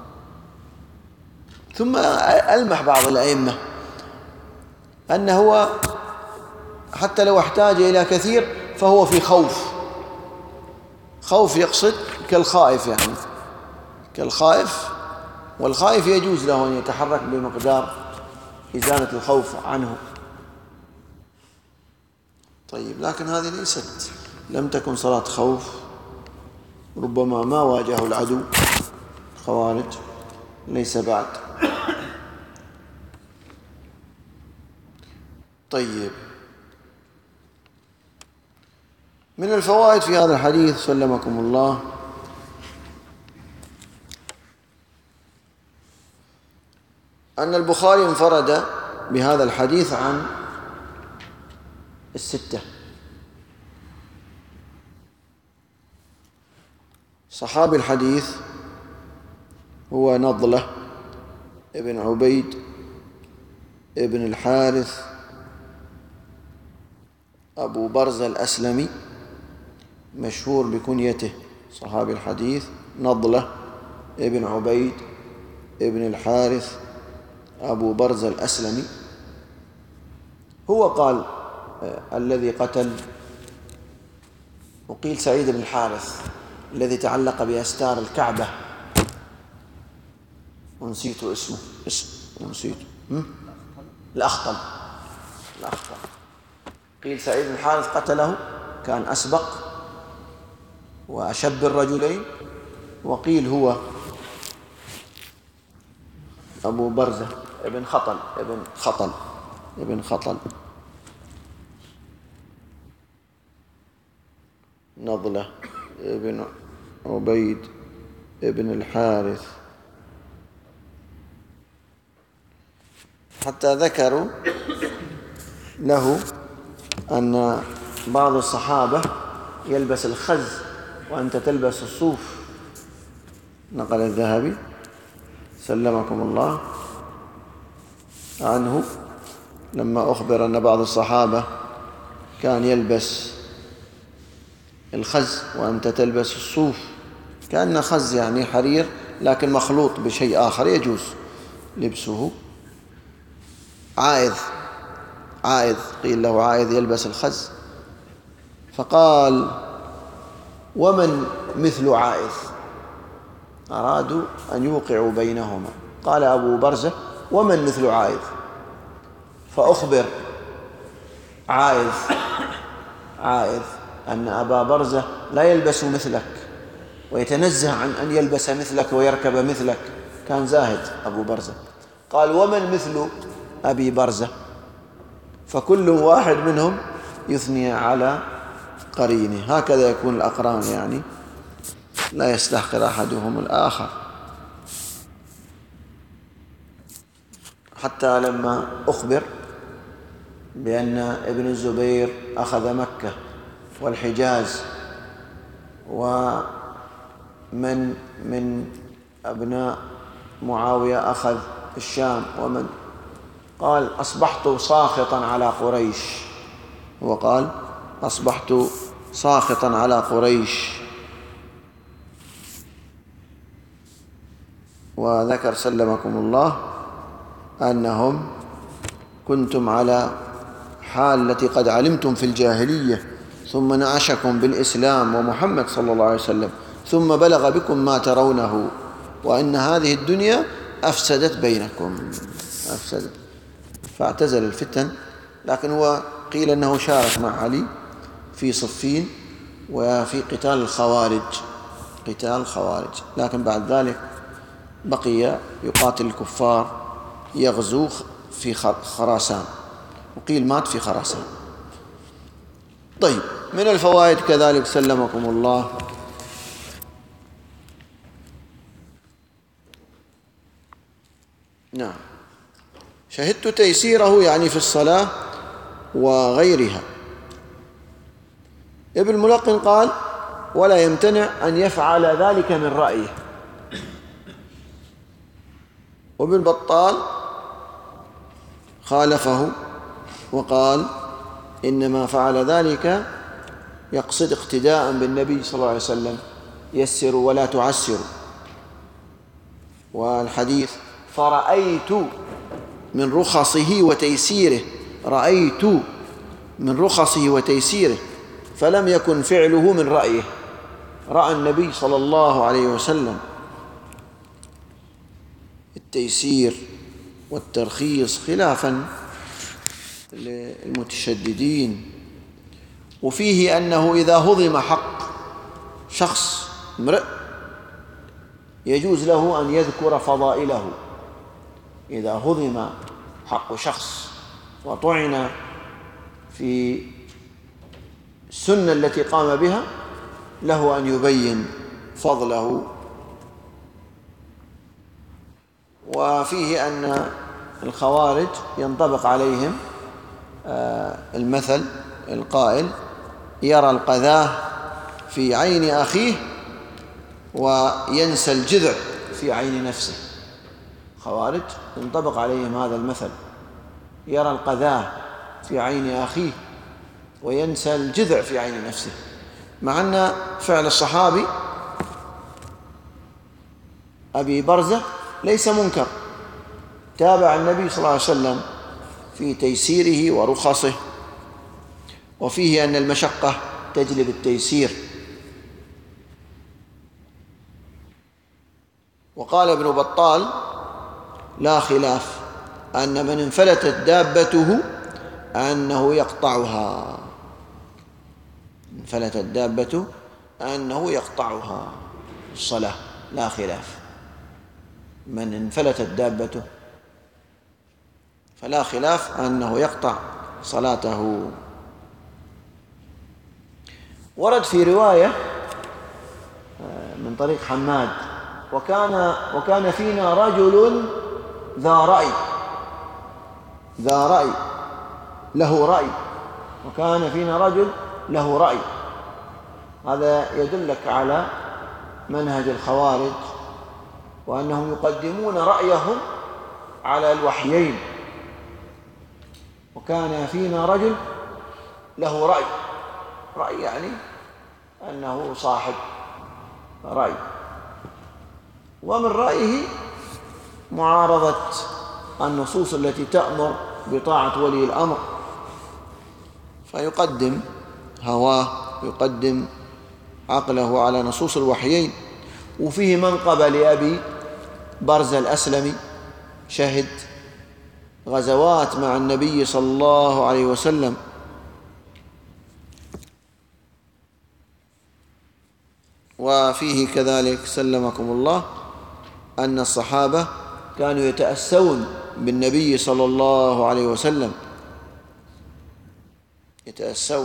ثم ألمح بعض الأئمة أنه هو حتى لو احتاج إلى كثير فهو في خوف يقصد كالخائف، يعني كالخائف، والخائف يجوز له أن يتحرك بمقدار إزالة الخوف عنه. طيب، لكن هذه لم تكن صلاة خوف، ربما ما واجهوا العدو الخوارج، ليس بعد. طيب، من الفوائد في هذا الحديث سلمكم الله أن البخاري انفرد بهذا الحديث عن الستة. صحابي الحديث هو نضلة ابن عبيد ابن الحارث أبو برزة الأسلمي، مشهور بكنيته صحابي الحديث نضلة ابن عبيد ابن الحارث أبو برزة الأسلمي هو قال الذي قتل، وقيل سعيد بن الحارث الذي تعلق بأستار الكعبة ونسيت اسمه ونسيته الأخطل. قيل سعيد بن الحارث قتله، كان أسبق وأشب الرجلين، وقيل هو أبو برزة ابن خطل نضلة ابن عبيد ابن الحارث. حتى ذكروا له أن بعض الصحابة يلبس الخز وأنت تلبس الصوف. نقل الذهبي سلمكم الله عنه لما أخبر أن بعض الصحابة كان يلبس الخز وأنت تلبس الصوف، كأن خز يعني حرير لكن مخلوط بشيء آخر يجوز لبسه. عائذ قيل له عائذ يلبس الخز، فقال ومن مثل عائذ؟ أرادوا أن يوقعوا بينهما. قال أبو برزة ومن مثل عائذ؟ فأخبر عائذ أن أبا برزة لا يلبس مثلك ويتنزه عن أن يلبس مثلك ويركب مثلك، كان زاهد أبو برزة. قال ومن مثل أبي برزة؟ فكل واحد منهم يثني على قرينه. هكذا يكون الأقران، يعني لا يستحقر أحدهم الآخر. حتى لما أخبر بأن ابن الزبير أخذ مكة والحجاز، ومن أبناء معاوية أخذ الشام، ومن قال أصبحت ساخطا على قريش، وقال أصبحت ساخطا على قريش. وذكر سلمكم الله أنهم كنتم على حال التي قد علمتم في الجاهلية، ثم نعشكم بالإسلام ومحمد صلى الله عليه وسلم، ثم بلغ بكم ما ترونه، وأن هذه الدنيا أفسدت بينكم، فاعتزل الفتن. لكن هو قيل أنه شارك مع علي في صفين وفي قتال الخوارج، لكن بعد ذلك بقي يقاتل الكفار، يغزو في خراسان، وقيل مات في خراسان. طيب، من الفوائد كذلك سلمكم الله نعم، شهدت تيسيره يعني في الصلاة وغيرها. ابن الملقن قال ولا يمتنع أن يفعل ذلك من رأيه. وابن بطال خالفه وقال إنما فعل ذلك يقصد اقتداء بالنبي صلى الله عليه وسلم، يسروا ولا تعسروا. والحديث فرأيت من رخصه وتيسيره، رأيت من رخصه وتيسيره، فلم يكن فعله من رأيه، رأى النبي صلى الله عليه وسلم التيسير والترخيص خلافا للمتشددين. وفيه أنه إذا هضم حق شخص امرئ يجوز له أن يذكر فضائله. إذا هضم حق شخص وطعن في السنة التي قام بها، له أن يبين فضله. وفيه أن الخوارج ينطبق عليهم المثل القائل يرى القذاة في عين أخيه وينسى الجذع في عين نفسه. خوارج ينطبق عليهم هذا المثل، يرى القذاة في عين أخيه وينسى الجذع في عين نفسه، مع أن فعل الصحابي أبي برزة ليس منكر، تابع النبي صلى الله عليه وسلم في تيسيره ورخصه، وفيه أن المشقة تجلب التيسير. وقال ابن بطال: لا خلاف أن من انفلتت دابته أنه يقطعها. انفلتت دابته أنه يقطعها الصلاة، لا خلاف. من انفلتت دابته فلا خلاف أنه يقطع صلاته. ورد في رواية من طريق حماد: وكان فينا رجل ذا رأي له رأي. وكان فينا رجل له رأي. هذا يدلك على منهج الخوارج، وأنهم يقدمون رأيهم على الوحيين. وكان فينا رجل له رأي يعني أنه صاحب رأي، ومن رأيه معارضة النصوص التي تأمر بطاعة ولي الأمر، فيقدم هواه، يقدم عقله على نصوص الوحيين. وفيه منقبة لأبي برزة الأسلمي، شهد غزوات مع النبي صلى الله عليه وسلم، وفيه كذلك سلمكم الله أن الصحابة كانوا يتأسون بالنبي صلى الله عليه وسلم، يتأسون.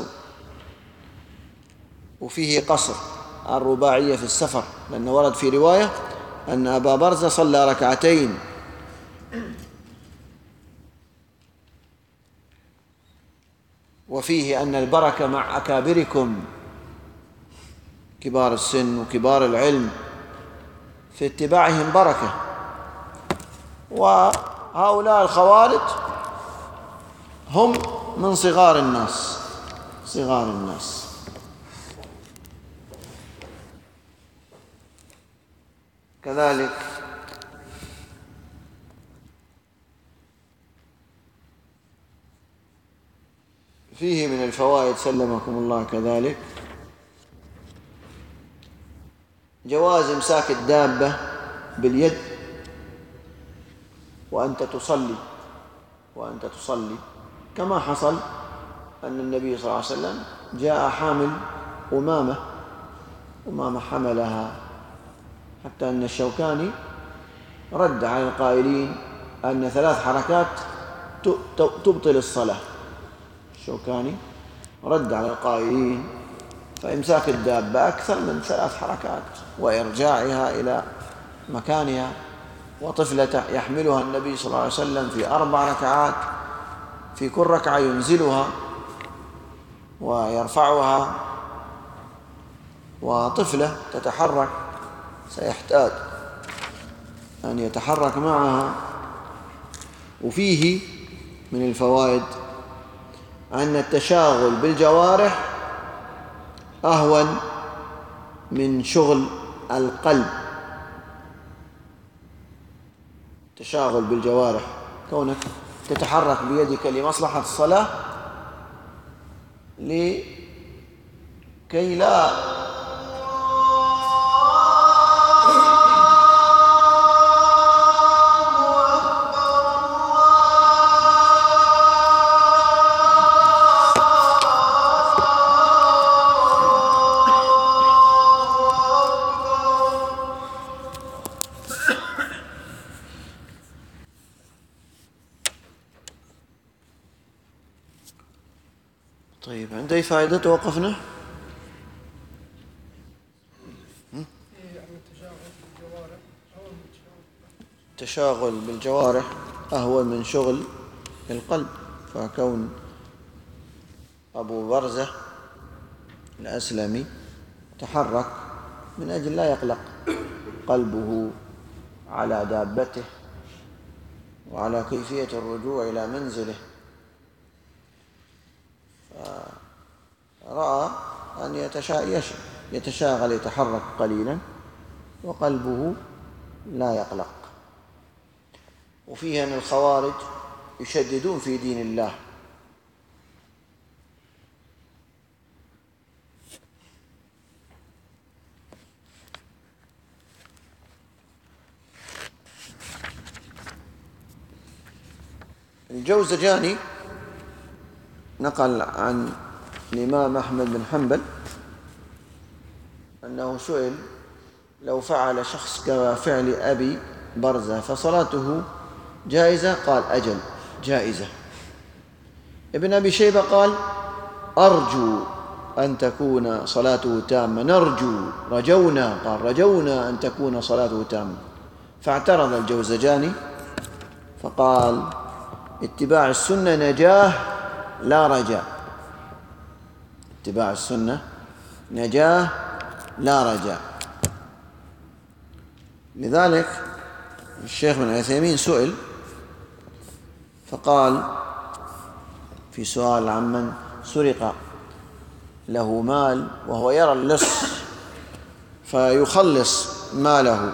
وفيه قصر الرباعية في السفر، لأنه ورد في رواية أن أبا برزة صلى ركعتين. وفيه أن البركة مع أكابركم، كبار السن وكبار العلم، في اتباعهم بركة. وهؤلاء الخوارج هم من صغار الناس. كذلك فيه من الفوائد سلمكم الله كذلك جواز إمساك الدابة باليد وأنت تصلي، كما حصل أن النبي صلى الله عليه وسلم جاء حامل أمامة حملها، حتى أن الشوكاني رد على القائلين أن 3 حركات تبطل الصلاة. الشوكاني رد على القائلين فإمساك الدابة أكثر من 3 حركات، وإرجاعها إلى مكانها، وطفلة يحملها النبي صلى الله عليه وسلم في 4 ركعات، في كل ركعة ينزلها ويرفعها، وطفلة تتحرك سيحتاج أن يتحرك معها. وفيه من الفوائد أن التشاغل بالجوارح أهون من شغل القلب. تشاغل بالجوارح، كونك تتحرك بيدك لمصلحة الصلاة لكي لا طيب. عند أي فائدة توقفنا؟ التشاغل بالجوارح أهون من شغل القلب، فكون أبو برزة الأسلمي تحرك من أجل لا يقلق قلبه على دابته وعلى كيفية الرجوع إلى منزله، فرأى أن يتشاغل، يتحرك قليلا وقلبه لا يقلق. وفيه أن الخوارج يشددون في دين الله. الجوزجاني نقل عن الإمام أحمد بن حنبل أنه سئل: لو فعل شخص كفعل أبي برزة فصلاته جائزة؟ قال: أجل جائزة. ابن أبي شيبة قال: أرجو أن تكون صلاته تامة. نرجو، رجونا، قال رجونا أن تكون صلاته تامة. فاعترض الجوزجاني فقال: اتباع السنة نجاة لا رجاء. اتباع السنة نجاة لا رجاء. لذلك الشيخ بن عثيمين سئل فقال في سؤال عمن سرق له مال وهو يرى اللص فيخلص ماله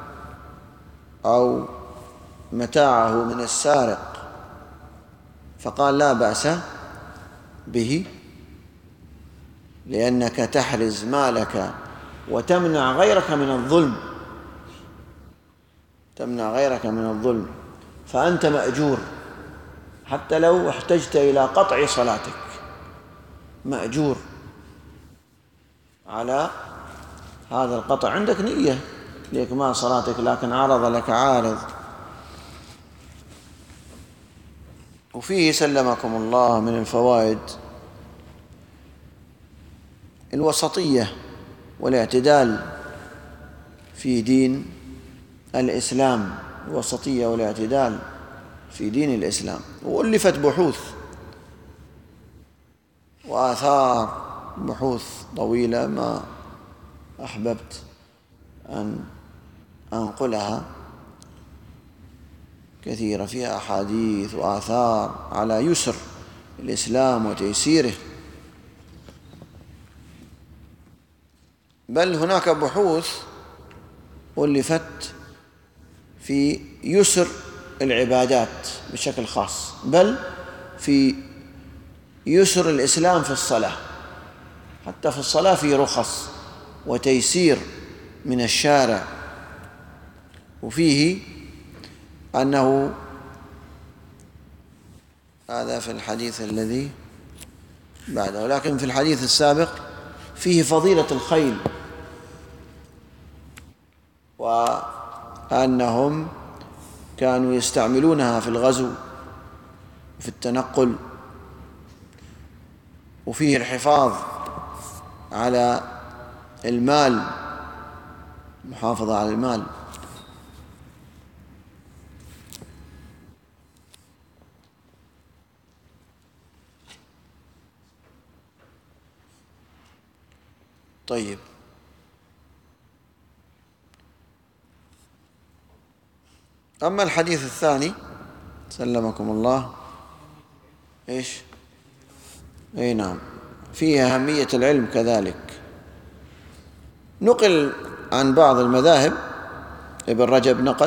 أو متاعه من السارق، فقال: لا بأس به، لأنك تحرز مالك وتمنع غيرك من الظلم، تمنع غيرك من الظلم، فأنت مأجور حتى لو احتجت إلى قطع صلاتك، مأجور على هذا القطع. عندك نية لإكمال صلاتك لكن عرض لك عارض. وفيه سلمكم الله من الفوائد الوسطية والاعتدال في دين الإسلام، الوسطية والاعتدال في دين الإسلام. وألفت بحوث وآثار، بحوث طويلة ما أحببت أن أنقلها، كثيرة فيها أحاديث وآثار على يسر الإسلام وتيسيره. بل هناك بحوث ألفت في يسر العبادات بشكل خاص، بل في يسر الإسلام في الصلاة، حتى في الصلاة في رخص وتيسير من الشارع. وفيه أنه هذا في الحديث الذي بعده، لكن في الحديث السابق فيه فضيلة الخيل، وأنهم كانوا يستعملونها في الغزو وفي التنقل، وفيه الحفاظ على المال، محافظة على المال. طيب، أما الحديث الثاني سلمكم الله إيش؟ أي نعم، فيه أهمية العلم كذلك. نقل عن بعض المذاهب، ابن رجب نقل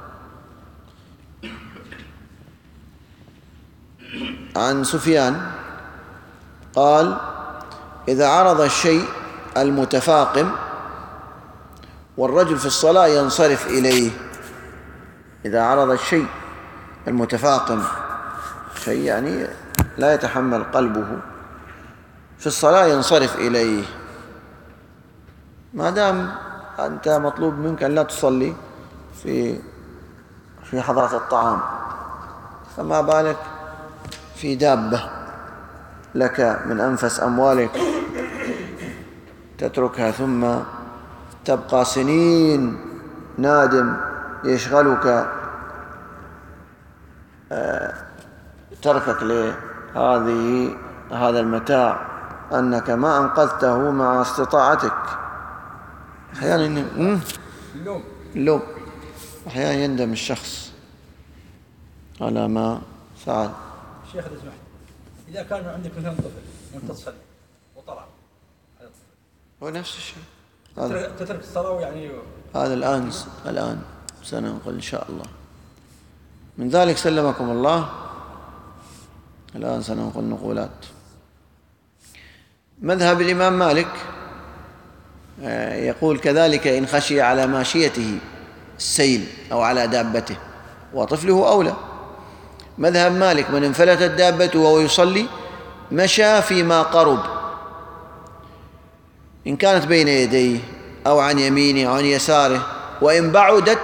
عن سفيان قال: إذا عرض الشيء المتفاقم والرجل في الصلاة ينصرف إليه. إذا عرض الشيء المتفاقم، شيء يعني لا يتحمل قلبه، في الصلاة ينصرف إليه. ما دام أنت مطلوب منك أن لا تصلي في حضرة الطعام، فما بالك في دابة لك من أنفس أموالك تتركها ثم تبقى سنين نادم يشغلك تركك لهذا المتاع أنك ما أنقذته مع استطاعتك. أحيانا اللوم، أحيانا يندم الشخص على ما فعل. شيخ إذا سمحت، إذا كان عندك مثلا طفل وأنت تصلي وطلع على الطفل، هو نفس الشيء، تترك الصلاة يعني هذا الآن سننقل إن شاء الله. من ذلك سلمكم الله، الآن سننقل نقولات. مذهب الإمام مالك يقول كذلك إن خشي على ماشيته السيل أو على دابته، وطفله أولى. مذهب مالك من انفلتت دابته وهو يصلي مشى فيما قرب، إن كانت بين يديه أو عن يمينه أو عن يساره، وإن بعدت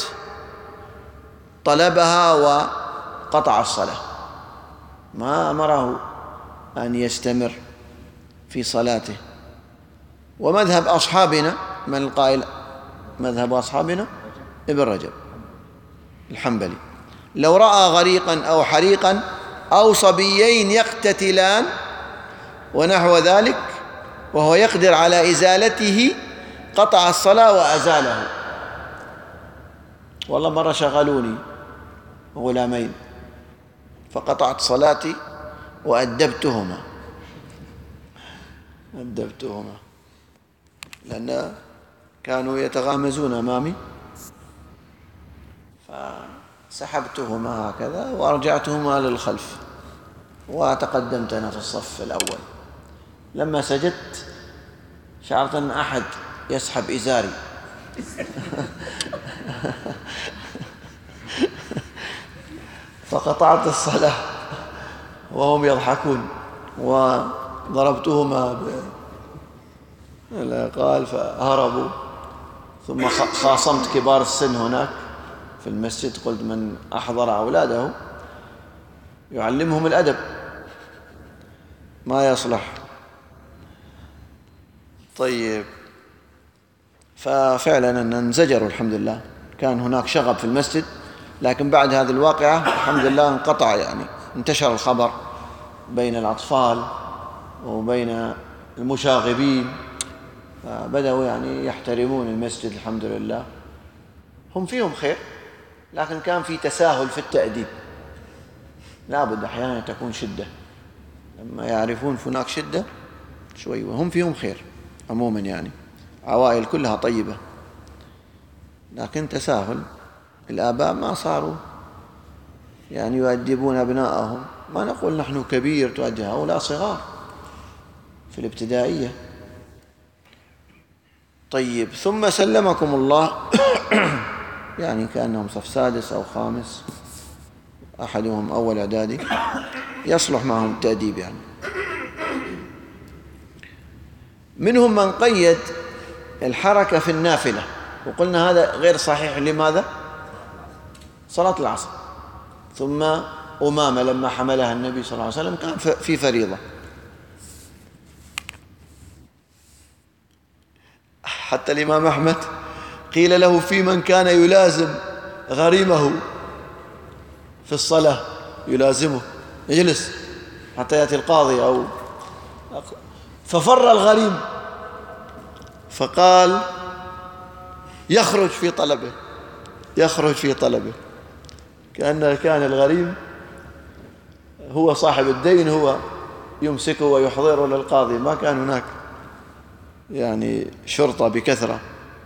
طلبها وقطع الصلاة، ما أمره أن يستمر في صلاته. ومذهب أصحابنا، من القائل مذهب أصحابنا؟ ابن رجب الحنبلي، لو رأى غريقا أو حريقا أو صبيين يقتتلان ونحو ذلك وهو يقدر على إزالته قطع الصلاة وأزاله. والله مرة شغلوني غلامين فقطعت صلاتي وأدبتهما لأن كانوا يتغامزون أمامي، فسحبتهما هكذا وأرجعتهما للخلف وتقدمت أنا في الصف الأول. لما سجدت شعرت أن أحد يسحب إزاري فقطعت الصلاة وهم يضحكون، وضربتهما بالعقال فهربوا. ثم خاصمت كبار السن هناك في المسجد، قلت من أحضر أولاده يعلمهم الأدب ما يصلح. طيب، ففعلا أن انزجروا الحمد لله، كان هناك شغب في المسجد، لكن بعد هذه الواقعة الحمد لله انقطع، يعني انتشر الخبر بين الأطفال وبين المشاغبين، فبدأوا يعني يحترمون المسجد الحمد لله. هم فيهم خير، لكن كان في تساهل في التأديب، لابد أحيانا تكون شدة، لما يعرفون هناك شدة شوي، وهم فيهم خير عموما، يعني عوائل كلها طيبة، لكن تساهل. الآباء ما صاروا يعني يؤدبون أبنائهم، ما نقول نحن كبير تؤدب، هؤلاء صغار في الابتدائية. طيب، ثم سلمكم الله يعني كأنهم صف سادس أو خامس، أحدهم أول إعدادي، يصلح معهم التأديب يعني. منهم من قيد الحركة في النافلة، وقلنا هذا غير صحيح. لماذا؟ صلاة العصر. ثم أمامة لما حملها النبي صلى الله عليه وسلم كان في فريضة. حتى الإمام أحمد قيل له في من كان يلازم غريمه في الصلاة، يلازمه يجلس حتى يأتي القاضي ففر الغريم، فقال يخرج في طلبه، كأن كان الغريم هو صاحب الدين، هو يمسكه ويحضره للقاضي، ما كان هناك يعني شرطة بكثرة.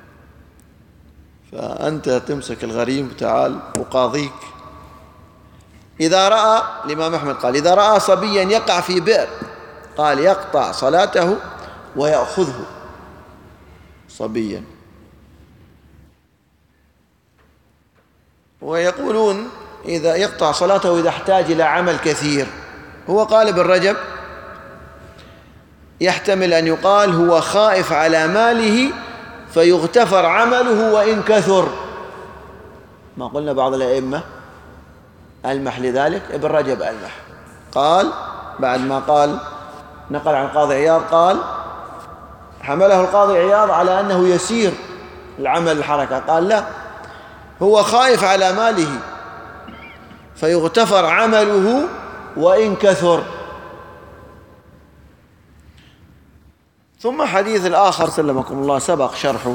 فأنت تمسك الغريم، تعال أقاضيك. إذا رأى، الإمام أحمد قال إذا رأى صبيا يقع في بئر، قال يقطع صلاته ويأخذه صبيا. ويقولون إذا يقطع صلاته إذا احتاج إلى عمل كثير. هو قال ابن رجب يحتمل أن يقال هو خائف على ماله فيغتفر عمله وإن كثر. ما قلنا بعض الأئمة ألمح لذلك، ابن رجب ألمح، قال بعد ما قال نقل عن القاضي عياض، قال حمله القاضي عياض على أنه يسير العمل الحركة، قال لا، هو خائف على ماله فيغتفر عمله وإن كثر. ثم حديث الآخر سلمكم الله سبق شرحه،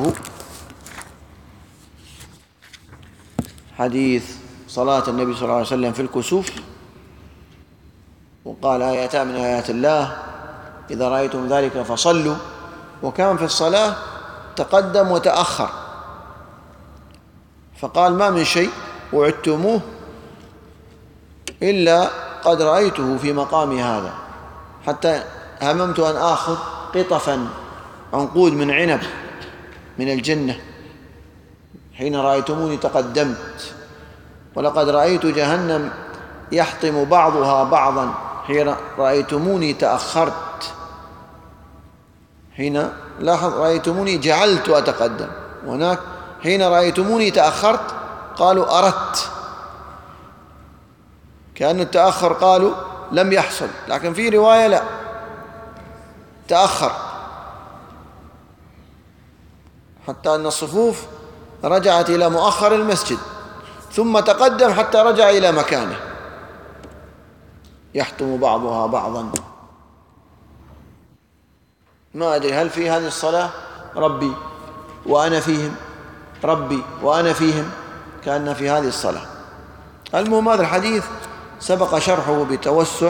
حديث صلاة النبي صلى الله عليه وسلم في الكسوف، وقال آيتان من آيات الله إذا رأيتم ذلك فصلوا، وكان في الصلاة تقدم وتأخر، فقال ما من شيء وعدتموه إلا قد رأيته في مقام هذا، حتى هممت أن آخذ قطفا عنقود من عنب من الجنة حين رأيتموني تقدمت، ولقد رأيت جهنم يحطم بعضها بعضا حين رأيتموني تأخرت. حين لاحظ رأيتموني جعلت أتقدم، وهناك حين رأيتموني تأخرت قالوا أردت، كأن التأخر قالوا لم يحصل، لكن في رواية لا، تأخر، حتى أن الصفوف رجعت إلى مؤخر المسجد ثم تقدم حتى رجع إلى مكانه، يحطم بعضها بعضا. ما أدري هل في هذه الصلاة ربي وأنا فيهم، ربي وأنا فيهم، كأن في هذه الصلاة. المهم هذا الحديث سبق شرحه بتوسع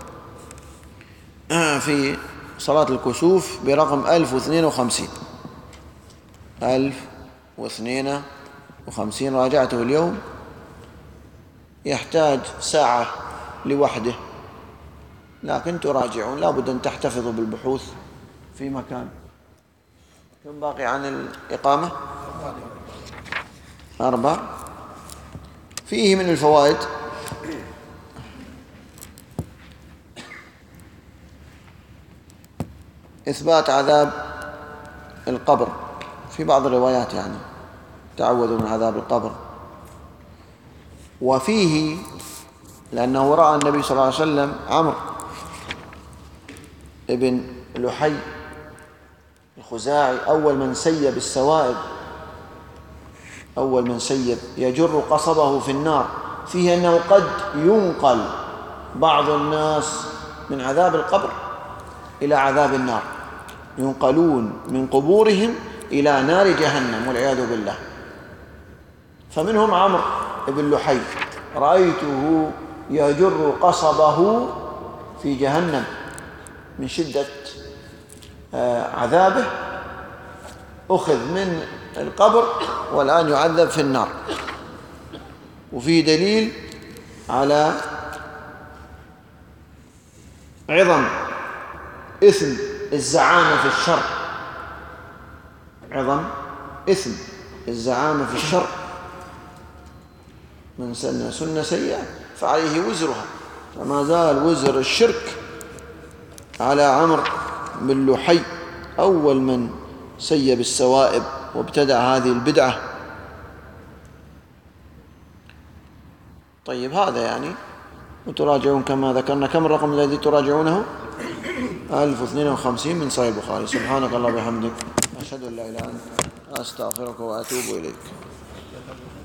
في صلاة الكسوف برقم 1052. 1052 راجعته اليوم، يحتاج ساعة لوحده، لكن تراجعون، لا بد أن تحتفظوا بالبحوث في مكان. كم باقي عن الإقامة؟ 4. فيه من الفوائد إثبات عذاب القبر في بعض الروايات، يعني تعوذوا من عذاب القبر. وفيه لأنه رأى النبي صلى الله عليه وسلم عمرو ابن لحي الخزاعي أول من سيب السوائب، أول من سيب يجر قصبه في النار، فيه أنه قد ينقل بعض الناس من عذاب القبر إلى عذاب النار، ينقلون من قبورهم إلى نار جهنم والعياذ بالله. فمنهم عمرو بن لحي رأيته يجر قصبه في جهنم من شدة عذابه، أخذ من القبر والآن يعذب في النار. وفيه دليل على عظم إثم الزعامة في الشر، عظم إثم الزعامة في الشر، من سن سنة سيئة فعليه وزرها، فما زال وزر الشرك على عمرو بن لحي أول من سيب السوائب وابتدع هذه البدعة. طيب هذا يعني، وتراجعون كما ذكرنا. كم الرقم الذي تراجعونه؟ 1052 من صحيح البخاري. سبحانك اللهم وبحمدك، أشهد أن لا إله إلا أنت، أستغفرك وأتوب إليك.